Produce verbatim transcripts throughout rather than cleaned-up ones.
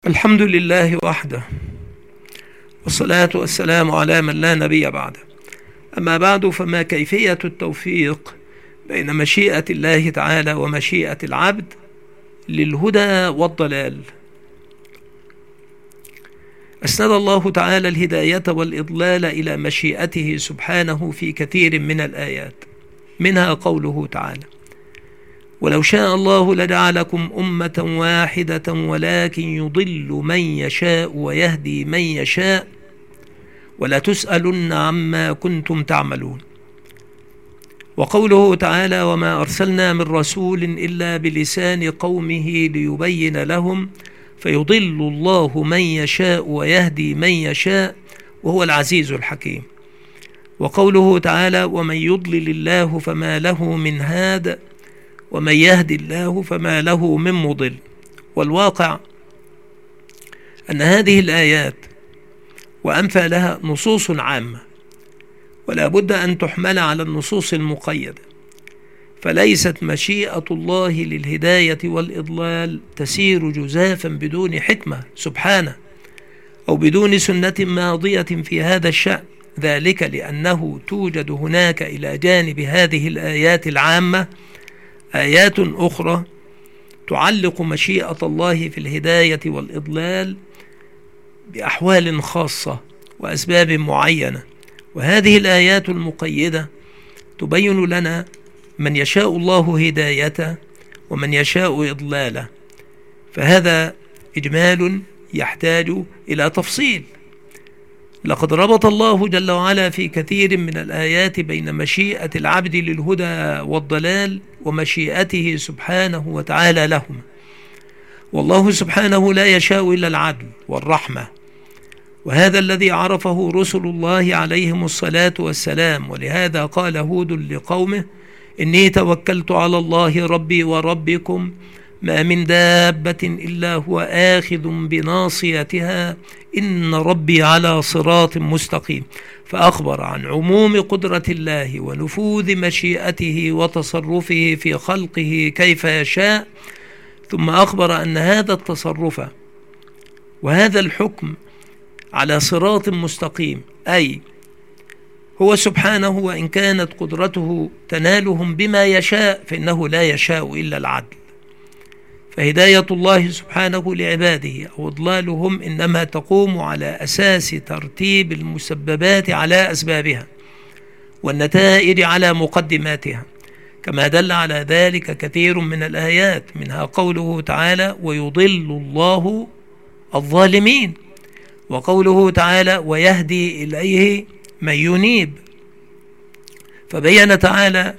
الحمد لله وحده، والصلاة والسلام على من لا نبي بعده. أما بعد، فما كيفية التوفيق بين مشيئة الله تعالى ومشيئة العبد للهدى والضلال؟ أسند الله تعالى الهداية والإضلال إلى مشيئته سبحانه في كثير من الآيات، منها قوله تعالى: ولو شاء الله لجعلكم أمة واحدة ولكن يضل من يشاء ويهدي من يشاء ولا تسألن عما كنتم تعملون. وقوله تعالى: وما أرسلنا من رسول إلا بلسان قومه ليبين لهم فيضل الله من يشاء ويهدي من يشاء وهو العزيز الحكيم. وقوله تعالى: ومن يضلل الله فما له من هاد ومن يهدي الله فما له من مضل. والواقع أن هذه الآيات وأمثالها نصوص عامة، ولا بد أن تحمل على النصوص المقيدة، فليست مشيئة الله للهداية والإضلال تسير جزافا بدون حكمة سبحانه أو بدون سنة ماضية في هذا الشأن، ذلك لأنه توجد هناك إلى جانب هذه الآيات العامة آيات أخرى تعلق مشيئة الله في الهداية والإضلال بأحوال خاصة وأسباب معينة، وهذه الآيات المقيدة تبين لنا من يشاء الله هدايته ومن يشاء إضلاله، فهذا إجمال يحتاج إلى تفصيل. لقد ربط الله جل وعلا في كثير من الآيات بين مشيئة العبد للهدى والضلال ومشيئته سبحانه وتعالى لهم. والله سبحانه لا يشاء إلا العدل والرحمة، وهذا الذي عرفه رسل الله عليهم الصلاة والسلام، ولهذا قال هود لقومه: إني توكلت على الله ربي وربكم ما من دابة إلا هو آخذ بناصيتها إن ربي على صراط مستقيم، فأخبر عن عموم قدرة الله ونفوذ مشيئته وتصرفه في خلقه كيف يشاء، ثم أخبر أن هذا التصرف وهذا الحكم على صراط مستقيم، أي هو سبحانه وإن كانت قدرته تنالهم بما يشاء فإنه لا يشاء إلا العدل. فهداية الله سبحانه لعباده أو إضلالهم إنما تقوم على أساس ترتيب المسببات على أسبابها والنتائج على مقدماتها، كما دل على ذلك كثير من الآيات، منها قوله تعالى: ويضل الله الظالمين، وقوله تعالى: ويهدي إليه من ينيب. فبين تعالى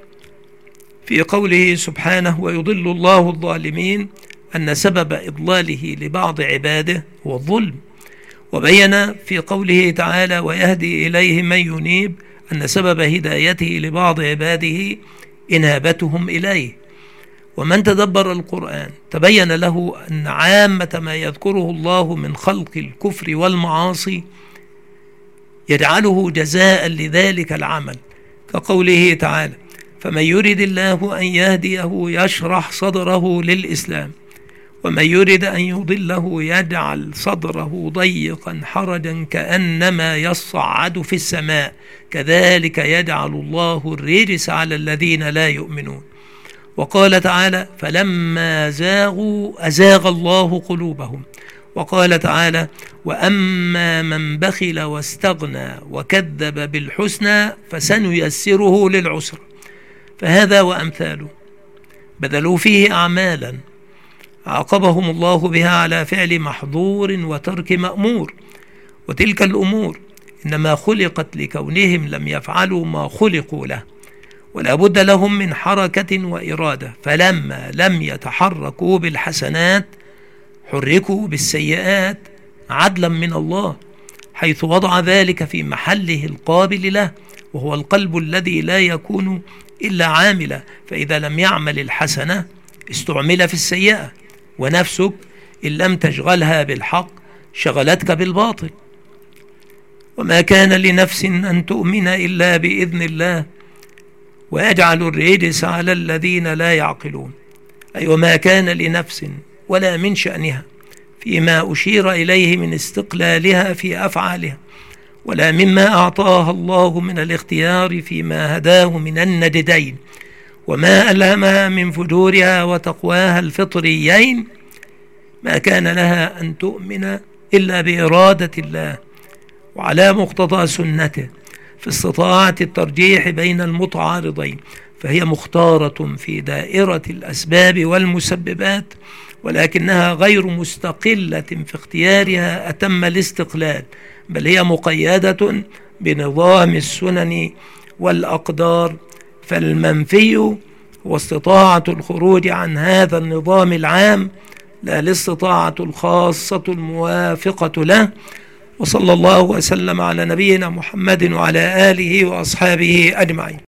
في قوله سبحانه: ويضل الله الظالمين أن سبب إضلاله لبعض عباده هو الظلم، وبين في قوله تعالى: ويهدي إليه من ينيب أن سبب هدايته لبعض عباده إنابتهم إليه. ومن تدبر القرآن تبين له أن عامة ما يذكره الله من خلق الكفر والمعاصي يجعله جزاء لذلك العمل، كقوله تعالى: فمن يرد الله أن يهديه يشرح صدره للإسلام ومن يرد أن يضله يجعل صدره ضيقا حرجا كأنما يصعد في السماء كذلك يجعل الله الرجس على الذين لا يؤمنون. وقال تعالى: فلما زاغوا أزاغ الله قلوبهم. وقال تعالى: وأما من بخل واستغنى وكذب بالحسنى فسنيسره للعسرى. فهذا وأمثاله بذلوا فيه أعمالا عاقبهم الله بها على فعل محظور وترك مأمور، وتلك الأمور إنما خلقت لكونهم لم يفعلوا ما خلقوا له، ولا بد لهم من حركة وإرادة، فلما لم يتحركوا بالحسنات حركوا بالسيئات عدلا من الله، حيث وضع ذلك في محله القابل له، وهو القلب الذي لا يكون إلا عاملا، فإذا لم يعمل الحسنة استعمل في السيئة، ونفسك إن لم تشغلها بالحق شغلتك بالباطل. وما كان لنفس أن تؤمن إلا بإذن الله ويجعل الرجس على الذين لا يعقلون، أي وما كان لنفس ولا من شأنها فيما أشير إليه من استقلالها في أفعالها، ولا مما أعطاها الله من الاختيار فيما هداه من النجدين، وما ألهمها من فجورها وتقواها الفطريين، ما كان لها أن تؤمن إلا بإرادة الله وعلى مقتضى سنته في استطاعة الترجيح بين المتعارضين، فهي مختارة في دائرة الأسباب والمسببات، ولكنها غير مستقلة في اختيارها أتم الاستقلال، بل هي مقيدة بنظام السنن والأقدار. فالمنفي هو استطاعة الخروج عن هذا النظام العام، لا الاستطاعة الخاصة الموافقة له. وصلى الله وسلم على نبينا محمد وعلى آله وأصحابه أجمعين.